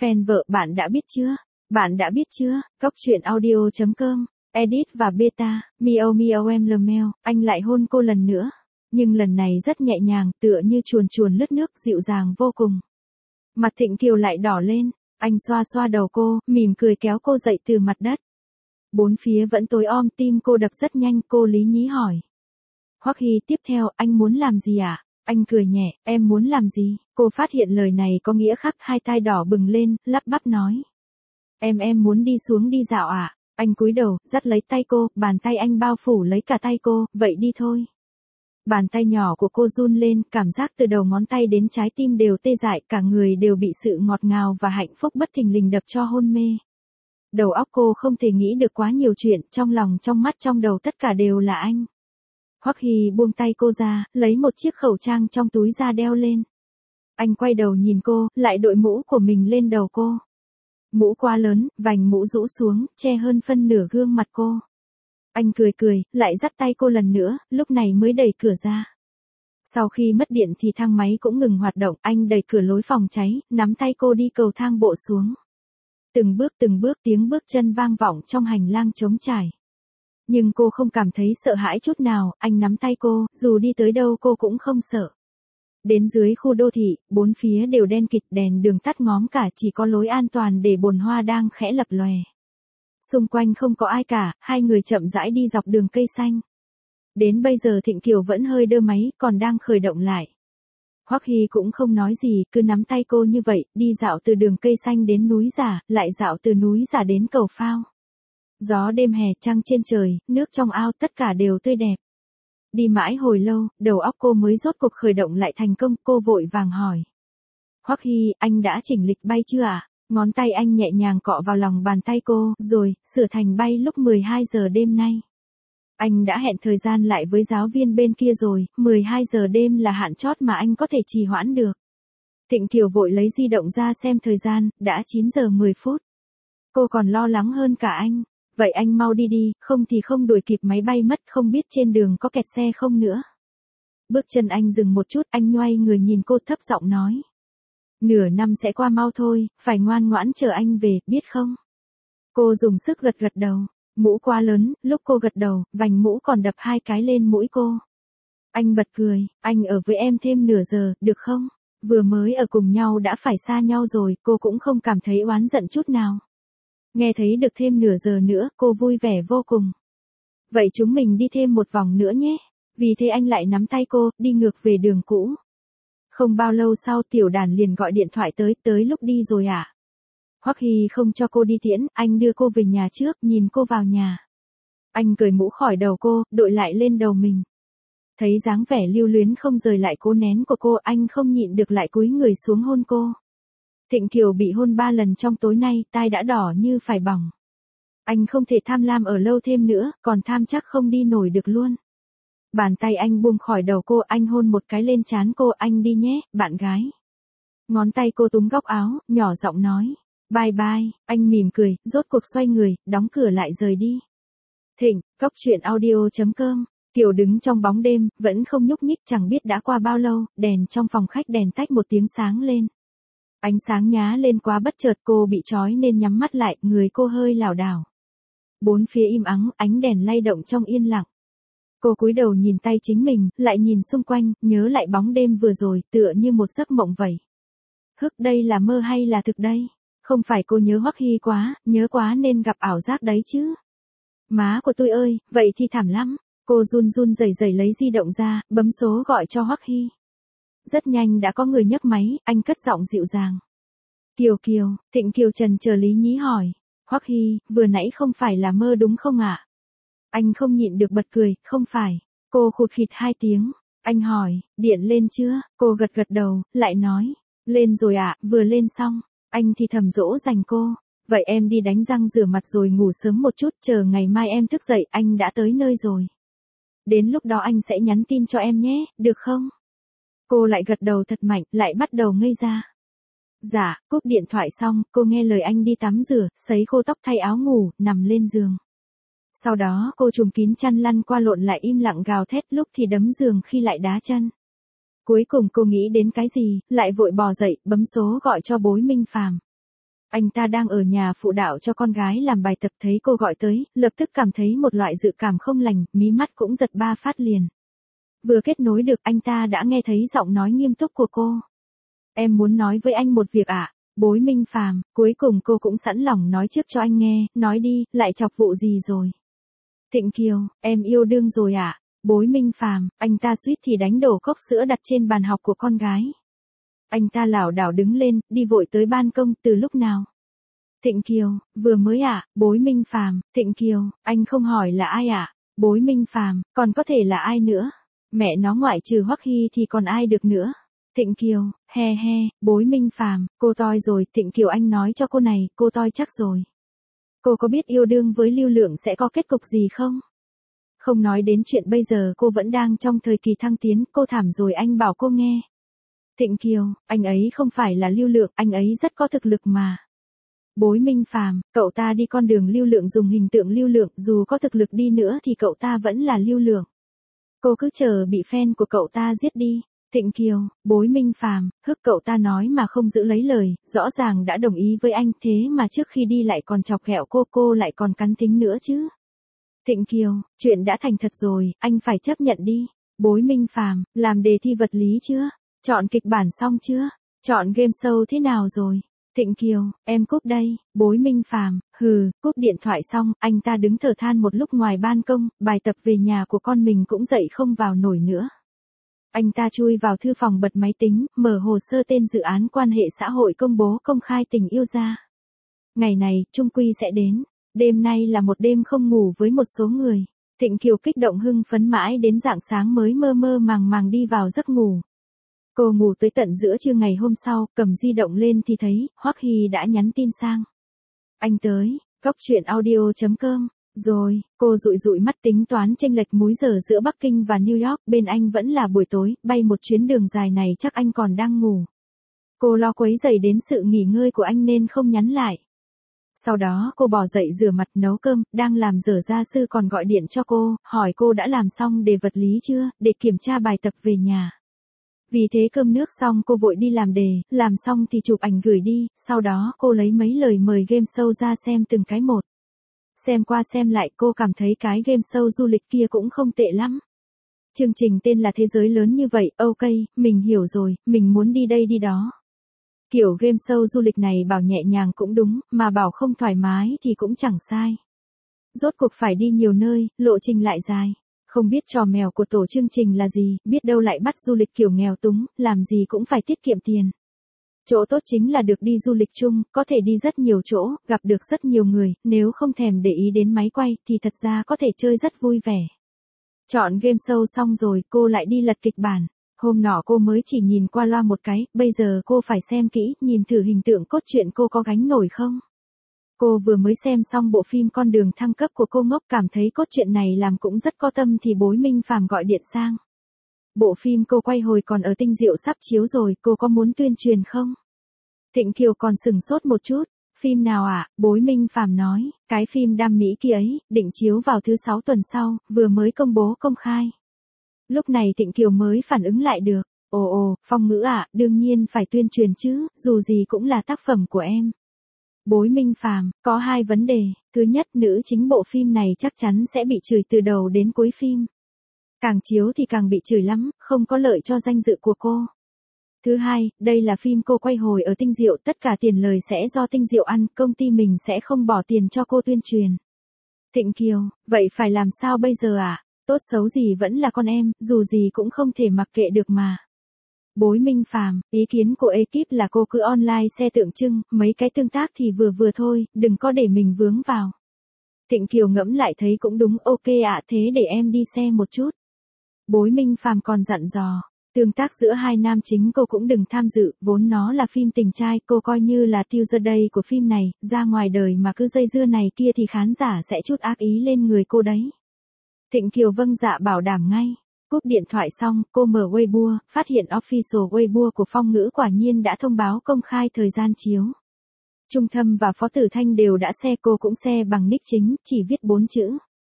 Fan vợ bạn đã biết chưa? Bạn đã biết chưa? Cóc truyện audio.com, edit và beta, miau miau em lmeo, anh lại hôn cô lần nữa. Nhưng lần này rất nhẹ nhàng, tựa như chuồn chuồn lướt nước, dịu dàng vô cùng. Mặt Thịnh Kiều lại đỏ lên, anh xoa xoa đầu cô, mỉm cười kéo cô dậy từ mặt đất. Bốn phía vẫn tối om, tim cô đập rất nhanh, cô lý nhí hỏi. Hoắc Hy, tiếp theo, anh muốn làm gì ạ? Anh cười nhẹ, em muốn làm gì? Cô phát hiện lời này có nghĩa khác, hai tai đỏ bừng lên, lắp bắp nói. Em muốn đi xuống đi dạo ạ. Anh cúi đầu, dắt lấy tay cô, bàn tay anh bao phủ lấy cả tay cô, vậy đi thôi. Bàn tay nhỏ của cô run lên, cảm giác từ đầu ngón tay đến trái tim đều tê dại, cả người đều bị sự ngọt ngào và hạnh phúc bất thình lình đập cho hôn mê. Đầu óc cô không thể nghĩ được quá nhiều chuyện, trong lòng trong mắt trong đầu tất cả đều là anh. Hoắc Hy buông tay cô ra, lấy một chiếc khẩu trang trong túi ra đeo lên. Anh quay đầu nhìn cô, lại đội mũ của mình lên đầu cô. Mũ quá lớn, vành mũ rũ xuống, che hơn phân nửa gương mặt cô. Anh cười, lại dắt tay cô lần nữa, lúc này mới đẩy cửa ra. Sau khi mất điện thì thang máy cũng ngừng hoạt động, anh đẩy cửa lối phòng cháy, nắm tay cô đi cầu thang bộ xuống. Từng bước tiếng bước chân vang vọng trong hành lang trống trải. Nhưng cô không cảm thấy sợ hãi chút nào, anh nắm tay cô, dù đi tới đâu cô cũng không sợ. Đến dưới khu đô thị, bốn phía đều đen kịt, đèn đường tắt ngóm cả, chỉ có lối an toàn để bồn hoa đang khẽ lập lòe. Xung quanh không có ai cả, hai người chậm rãi đi dọc đường cây xanh. Đến bây giờ Thịnh Kiều vẫn hơi đơ máy, còn đang khởi động lại. Hoắc Hy cũng không nói gì, cứ nắm tay cô như vậy, đi dạo từ đường cây xanh đến núi Giả, lại dạo từ núi Giả đến cầu phao. Gió đêm hè, trăng trên trời, nước trong ao, tất cả đều tươi đẹp. Đi mãi hồi lâu, đầu óc cô mới rốt cuộc khởi động lại thành công, cô vội vàng hỏi. Hoắc Hy, anh đã chỉnh lịch bay chưa ạ? Ngón tay anh nhẹ nhàng cọ vào lòng bàn tay cô, rồi, sửa thành bay lúc 12 giờ đêm nay. Anh đã hẹn thời gian lại với giáo viên bên kia rồi, 12 giờ đêm là hạn chót mà anh có thể trì hoãn được. Thịnh Kiều vội lấy di động ra xem thời gian, đã 9 giờ 10 phút. Cô còn lo lắng hơn cả anh. Vậy anh mau đi đi, không thì không đuổi kịp máy bay mất, không biết trên đường có kẹt xe không nữa. Bước chân anh dừng một chút, anh nhoay người nhìn cô thấp giọng nói. Nửa năm sẽ qua mau thôi, phải ngoan ngoãn chờ anh về, biết không? Cô dùng sức gật đầu, mũ quá lớn, lúc cô gật đầu, vành mũ còn đập hai cái lên mũi cô. Anh bật cười, anh ở với em thêm nửa giờ, được không? Vừa mới ở cùng nhau đã phải xa nhau rồi, cô cũng không cảm thấy oán giận chút nào. Nghe thấy được thêm nửa giờ nữa, cô vui vẻ vô cùng. Vậy chúng mình đi thêm một vòng nữa nhé. Vì thế anh lại nắm tay cô, đi ngược về đường cũ. Không bao lâu sau Tiểu Đàn liền gọi điện thoại tới lúc đi rồi ạ. Hoắc Hy không cho cô đi tiễn, anh đưa cô về nhà trước, nhìn cô vào nhà. Anh cởi mũ khỏi đầu cô, đội lại lên đầu mình. Thấy dáng vẻ lưu luyến không rời lại cố nén của cô, anh không nhịn được lại cúi người xuống hôn cô. Thịnh Kiều bị hôn 3 lần trong tối nay, tai đã đỏ như phải bỏng. Anh không thể tham lam ở lâu thêm nữa, còn tham chắc không đi nổi được luôn. Bàn tay anh buông khỏi đầu cô, anh hôn một cái lên trán cô, anh đi nhé, bạn gái. Ngón tay cô túm góc áo, nhỏ giọng nói. Bye bye, anh mỉm cười, rốt cuộc xoay người, đóng cửa lại rời đi. Thịnh, Cóc truyện audio.com. Kiều đứng trong bóng đêm, vẫn không nhúc nhích, chẳng biết đã qua bao lâu, đèn trong phòng khách đèn tách một tiếng sáng lên. Ánh sáng nhá lên quá bất chợt, cô bị trói nên nhắm mắt lại, người cô hơi lảo đảo. Bốn phía im ắng, ánh đèn lay động trong yên lặng. Cô cúi đầu nhìn tay chính mình, lại nhìn xung quanh, nhớ lại bóng đêm vừa rồi, tựa như một giấc mộng vậy. Đây là mơ hay là thực đây? Không phải cô nhớ Hoắc Hy quá, nhớ quá nên gặp ảo giác đấy chứ. Má của tôi ơi, vậy thì thảm lắm. Cô run rẩy lấy di động ra, bấm số gọi cho Hoắc Hy. Rất nhanh đã có người nhấc máy, anh cất giọng dịu dàng. Kiều, Thịnh Kiều trần chờ lý nhí hỏi. Hoắc Hy, vừa nãy không phải là mơ đúng không ạ? Anh không nhịn được bật cười, không phải. Cô khụt khịt 2 tiếng. Anh hỏi, điện lên chưa? Cô gật đầu, lại nói. Lên rồi ạ, vừa lên xong. Anh thì thầm dỗ dành cô. Vậy em đi đánh răng rửa mặt rồi ngủ sớm một chút, chờ ngày mai em thức dậy, anh đã tới nơi rồi. Đến lúc đó anh sẽ nhắn tin cho em nhé, được không? Cô lại gật đầu thật mạnh, lại bắt đầu ngây ra. Dạ, cúp điện thoại xong, cô nghe lời anh đi tắm rửa, sấy khô tóc thay áo ngủ, nằm lên giường. Sau đó cô trùm kín chăn lăn qua lộn lại im lặng gào thét, lúc thì đấm giường khi lại đá chân. Cuối cùng cô nghĩ đến cái gì, lại vội bò dậy, bấm số gọi cho bối Minh Phàm. Anh ta đang ở nhà phụ đạo cho con gái làm bài tập, thấy cô gọi tới, lập tức cảm thấy một loại dự cảm không lành, mí mắt cũng giật 3 phát liền. Vừa kết nối được, anh ta đã nghe thấy giọng nói nghiêm túc của cô. Em muốn nói với anh một việc ạ. Bối Minh Phàm, cuối cùng cô cũng sẵn lòng nói trước cho anh nghe, nói đi, lại chọc vụ gì rồi? Thịnh Kiều, em yêu đương rồi ạ. Bối Minh Phàm, anh ta suýt thì đánh đổ cốc sữa đặt trên bàn học của con gái. Anh ta lảo đảo đứng lên, đi vội tới ban công, từ lúc nào? Thịnh Kiều, vừa mới ạ. Bối Minh Phàm, Thịnh Kiều, anh không hỏi là ai ạ? Bối Minh Phàm, còn có thể là ai nữa? Mẹ nó ngoại trừ Hoắc Hy thì còn ai được nữa? Thịnh Kiều, he he, Bối Minh Phàm, cô toi rồi. Thịnh Kiều, anh nói cho cô này, cô toi chắc rồi. Cô có biết yêu đương với Lưu Lượng sẽ có kết cục gì không? Không nói đến chuyện bây giờ cô vẫn đang trong thời kỳ thăng tiến, cô thảm rồi, anh bảo cô nghe. Thịnh Kiều, anh ấy không phải là Lưu Lượng, anh ấy rất có thực lực mà. Bối Minh Phàm, cậu ta đi con đường Lưu Lượng, dùng hình tượng Lưu Lượng, dù có thực lực đi nữa thì cậu ta vẫn là Lưu Lượng. Cô cứ chờ bị fan của cậu ta giết đi. Thịnh Kiều, Bối Minh Phàm, hức, cậu ta nói mà không giữ lấy lời, rõ ràng đã đồng ý với anh, thế mà trước khi đi lại còn chọc ghẹo cô lại còn cắn thính nữa chứ. Thịnh Kiều, chuyện đã thành thật rồi, anh phải chấp nhận đi. Bối Minh Phàm, làm đề thi vật lý chưa? Chọn kịch bản xong chưa? Chọn game show thế nào rồi? Thịnh Kiều, em cúp đây. Bối Minh Phàm, hừ, cúp điện thoại xong, anh ta đứng thở than một lúc ngoài ban công, bài tập về nhà của con mình cũng dậy không vào nổi nữa. Anh ta chui vào thư phòng, bật máy tính, mở hồ sơ tên dự án quan hệ xã hội công bố công khai tình yêu ra. Ngày này, chung quy sẽ đến. Đêm nay là một đêm không ngủ với một số người. Thịnh Kiều kích động hưng phấn mãi đến rạng sáng mới mơ mơ màng màng đi vào giấc ngủ. Cô ngủ tới tận giữa trưa ngày hôm sau, cầm di động lên thì thấy, Hoắc Hy đã nhắn tin sang. Anh tới, Góc Chuyện Audio.com. Rồi, cô dụi dụi mắt tính toán chênh lệch múi giờ giữa Bắc Kinh và New York, bên anh vẫn là buổi tối, bay một chuyến đường dài này chắc anh còn đang ngủ. Cô lo quấy rầy đến sự nghỉ ngơi của anh nên không nhắn lại. Sau đó cô bò dậy rửa mặt nấu cơm, đang làm dở gia sư còn gọi điện cho cô, hỏi cô đã làm xong đề vật lý chưa, để kiểm tra bài tập về nhà. Vì thế cơm nước xong cô vội đi làm đề, làm xong thì chụp ảnh gửi đi, sau đó cô lấy mấy lời mời game show ra xem từng cái một. Xem qua xem lại cô cảm thấy cái game show du lịch kia cũng không tệ lắm. Chương trình tên là Thế giới lớn như vậy, ok, mình hiểu rồi, mình muốn đi đây đi đó. Kiểu game show du lịch này bảo nhẹ nhàng cũng đúng, mà bảo không thoải mái thì cũng chẳng sai. Rốt cuộc phải đi nhiều nơi, lộ trình lại dài. Không biết trò mèo của tổ chương trình là gì, biết đâu lại bắt du lịch kiểu nghèo túng, làm gì cũng phải tiết kiệm tiền. Chỗ tốt chính là được đi du lịch chung, có thể đi rất nhiều chỗ, gặp được rất nhiều người, nếu không thèm để ý đến máy quay thì thật ra có thể chơi rất vui vẻ. Chọn game show xong rồi, cô lại đi lật kịch bản. Hôm nọ cô mới chỉ nhìn qua loa một cái, bây giờ cô phải xem kỹ, nhìn thử hình tượng cốt truyện cô có gánh nổi không. Cô vừa mới xem xong bộ phim Con đường thăng cấp của cô ngốc, cảm thấy cốt truyện này làm cũng rất có tâm thì Bối Minh Phàm gọi điện sang. Bộ phim cô quay hồi còn ở Tinh Diệu sắp chiếu rồi, cô có muốn tuyên truyền không? Thịnh Kiều còn sửng sốt một chút. Phim nào ạ? Bối Minh Phàm nói, cái phim đam mỹ kia ấy, định chiếu vào thứ 6 tuần sau, vừa mới công bố công khai. Lúc này Thịnh Kiều mới phản ứng lại được. Ồ, Phong Ngữ ạ, đương nhiên phải tuyên truyền chứ, dù gì cũng là tác phẩm của em. Bối Minh Phàm, có hai vấn đề. Thứ nhất, nữ chính bộ phim này chắc chắn sẽ bị chửi từ đầu đến cuối phim. Càng chiếu thì càng bị chửi lắm, không có lợi cho danh dự của cô. Thứ hai, đây là phim cô quay hồi ở Tinh Diệu, tất cả tiền lời sẽ do Tinh Diệu ăn, công ty mình sẽ không bỏ tiền cho cô tuyên truyền. Thịnh Kiều, vậy phải làm sao bây giờ ạ? Tốt xấu gì vẫn là con em, dù gì cũng không thể mặc kệ được mà. Bối Minh Phàm, ý kiến của ekip là cô cứ online xe tượng trưng, mấy cái tương tác thì vừa vừa thôi, đừng có để mình vướng vào. Thịnh Kiều ngẫm lại thấy cũng đúng, ok ạ, thế để em đi xem một chút. Bối Minh Phàm còn dặn dò, tương tác giữa hai nam chính cô cũng đừng tham dự, vốn nó là phim tình trai, cô coi như là teaser day của phim này, ra ngoài đời mà cứ dây dưa này kia thì khán giả sẽ chút ác ý lên người cô đấy. Thịnh Kiều vâng dạ bảo đảm ngay. Cúp điện thoại xong, cô mở Weibo, phát hiện official Weibo của Phong Ngữ quả nhiên đã thông báo công khai thời gian chiếu. Trung Thâm và Phó Tử Thanh đều đã share, cô cũng share bằng nick chính, chỉ viết 4 chữ.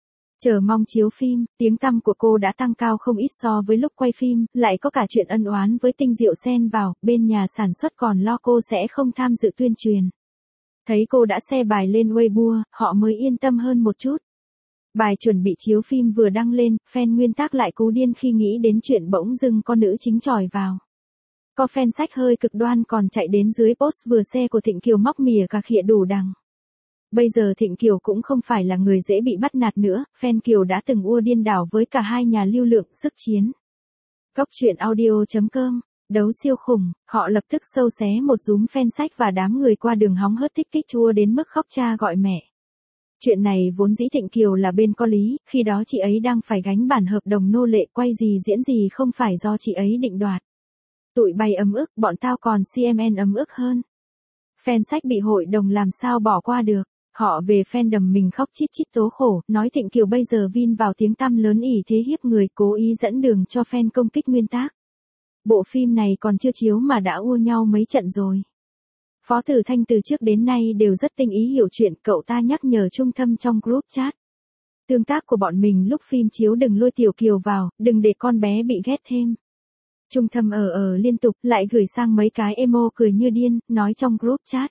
Chờ mong chiếu phim, tiếng tăm của cô đã tăng cao không ít so với lúc quay phim, lại có cả chuyện ân oán với Tinh Diệu xen vào, bên nhà sản xuất còn lo cô sẽ không tham dự tuyên truyền. Thấy cô đã share bài lên Weibo, họ mới yên tâm hơn một chút. Bài chuẩn bị chiếu phim vừa đăng lên, fan nguyên tác lại cú điên khi nghĩ đến chuyện bỗng dưng con nữ chính chòi vào. Có fan sách hơi cực đoan còn chạy đến dưới post vừa share của Thịnh Kiều móc mỉa cà khịa đủ đằng. Bây giờ Thịnh Kiều cũng không phải là người dễ bị bắt nạt nữa, fan Kiều đã từng ua điên đảo với cả hai nhà lưu lượng sức chiến. Góc truyện audio.com, đấu siêu khủng, họ lập tức sâu xé một dúm fan sách và đám người qua đường hóng hớt thích kích chua đến mức khóc cha gọi mẹ. Chuyện này vốn dĩ Thịnh Kiều là bên có lý, khi đó chị ấy đang phải gánh bản hợp đồng nô lệ, quay gì diễn gì không phải do chị ấy định đoạt. Tụi bay ấm ức, bọn tao còn CMN ấm ức hơn. Fan sách bị hội đồng làm sao bỏ qua được. Họ về fandom mình khóc chít chít tố khổ, nói Thịnh Kiều bây giờ vin vào tiếng tăm lớn ỷ thế hiếp người, cố ý dẫn đường cho fan công kích nguyên tác. Bộ phim này còn chưa chiếu mà đã ua nhau mấy trận rồi. Phó Tử Thanh từ trước đến nay đều rất tinh ý hiểu chuyện, cậu ta nhắc nhở Trung Thâm trong group chat. Tương tác của bọn mình lúc phim chiếu đừng lôi Tiểu Kiều vào, đừng để con bé bị ghét thêm. Trung Thâm liên tục, lại gửi sang mấy cái emo cười như điên, nói trong group chat.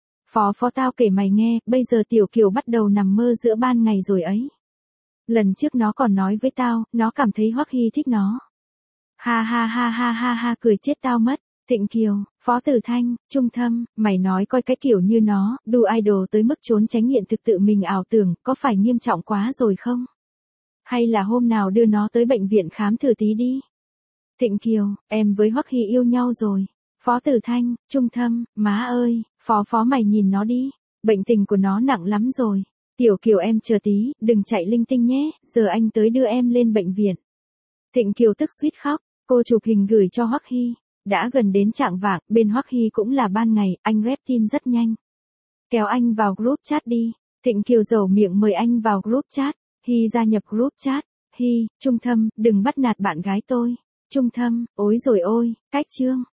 Phó tao kể mày nghe, bây giờ Tiểu Kiều bắt đầu nằm mơ giữa ban ngày rồi ấy. Lần trước nó còn nói với tao, nó cảm thấy Hoắc Hy thích nó. Ha ha ha ha ha ha, cười chết tao mất. Thịnh Kiều, Phó Tử Thanh, Trung Thâm, mày nói coi cái kiểu như nó, đu idol tới mức trốn tránh hiện thực tự mình ảo tưởng, có phải nghiêm trọng quá rồi không? Hay là hôm nào đưa nó tới bệnh viện khám thử tí đi. Thịnh Kiều, em với Hoắc Hy yêu nhau rồi. Phó Tử Thanh, Trung Thâm, má ơi, phó mày nhìn nó đi, bệnh tình của nó nặng lắm rồi. Tiểu Kiều em chờ tí, đừng chạy linh tinh nhé, giờ anh tới đưa em lên bệnh viện. Thịnh Kiều tức suýt khóc, cô chụp hình gửi cho Hoắc Hy. Đã gần đến chạng vạng, bên Hoắc Hy cũng là ban ngày, anh rep tin rất nhanh. Kéo anh vào group chat đi. Thịnh Kiều dầu miệng mời anh vào group chat. Hy gia nhập group chat. Hy, Trung Thâm, đừng bắt nạt bạn gái tôi. Trung Thâm, ối rồi ôi, cách chương.